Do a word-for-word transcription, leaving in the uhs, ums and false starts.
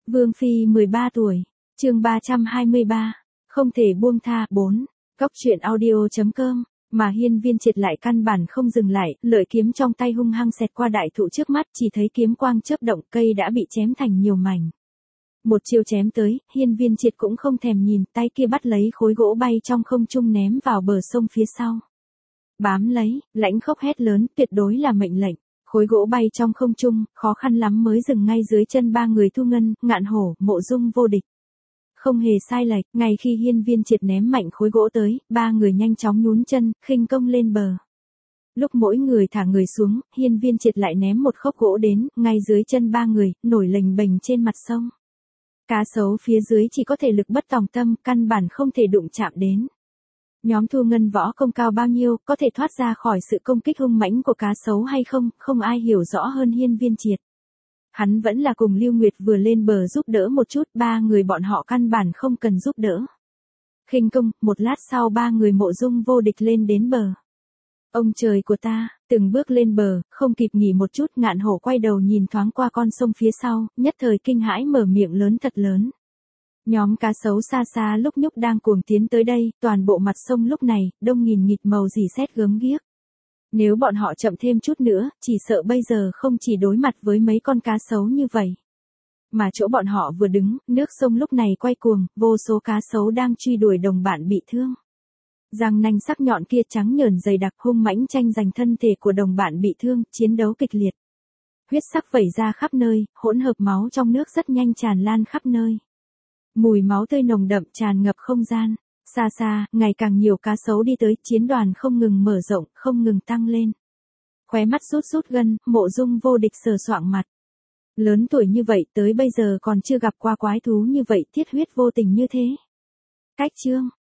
Vương Phi mười ba tuổi, chương ba trăm hai mươi ba, không thể buông tha. Bốn. Cốc truyện audio chấm com, mà Hiên Viên Triệt lại căn bản không dừng lại, lợi kiếm trong tay hung hăng xẹt qua đại thụ trước mắt, chỉ thấy kiếm quang chớp động, cây đã bị chém thành nhiều mảnh. Một chiêu chém tới, Hiên Viên Triệt cũng không thèm nhìn, tay kia bắt lấy khối gỗ bay trong không trung ném vào bờ sông phía sau. Bám lấy, Lãnh Khốc hét lớn, tuyệt đối là mệnh lệnh. Khối gỗ bay trong không trung, khó khăn lắm mới dừng ngay dưới chân ba người Thu Ngân, Ngạn Hổ, Mộ Dung Vô Địch. Không hề sai lệch, ngay khi Hiên Viên Triệt ném mạnh khối gỗ tới, ba người nhanh chóng nhún chân, khinh công lên bờ. Lúc mỗi người thả người xuống, Hiên Viên Triệt lại ném một khốc gỗ đến, ngay dưới chân ba người, nổi lềnh bềnh trên mặt sông. Cá sấu phía dưới chỉ có thể lực bất tòng tâm, căn bản không thể đụng chạm đến. Nhóm Thu Ngân võ công cao bao nhiêu, có thể thoát ra khỏi sự công kích hung mãnh của cá sấu hay không, không ai hiểu rõ hơn Hiên Viên Triệt. Hắn vẫn là cùng Lưu Nguyệt vừa lên bờ giúp đỡ một chút, ba người bọn họ căn bản không cần giúp đỡ. Khinh công, một lát sau ba người Mộ Dung Vô Địch lên đến bờ. Ông trời của ta, từng bước lên bờ, không kịp nghỉ một chút, Ngạn Hổ quay đầu nhìn thoáng qua con sông phía sau, nhất thời kinh hãi mở miệng lớn thật lớn. Nhóm cá sấu xa xa lúc nhúc đang cuồng tiến tới đây, toàn bộ mặt sông lúc này, đông nghìn nghịt màu rỉ sét gớm ghiếc. Nếu bọn họ chậm thêm chút nữa, chỉ sợ bây giờ không chỉ đối mặt với mấy con cá sấu như vậy. Mà chỗ bọn họ vừa đứng, nước sông lúc này quay cuồng, vô số cá sấu đang truy đuổi đồng bạn bị thương. Răng nanh sắc nhọn kia trắng nhờn dày đặc hung mãnh tranh giành thân thể của đồng bạn bị thương, chiến đấu kịch liệt. Huyết sắc vẩy ra khắp nơi, hỗn hợp máu trong nước rất nhanh tràn lan khắp nơi. Mùi máu tươi nồng đậm tràn ngập không gian. Xa xa, ngày càng nhiều cá sấu đi tới, chiến đoàn không ngừng mở rộng, không ngừng tăng lên. Khóe mắt rút rút gân, Mộ Dung Vô Địch sờ soạng mặt. Lớn tuổi như vậy tới bây giờ còn chưa gặp qua quái thú như vậy, thiết huyết vô tình như thế. Cách chương,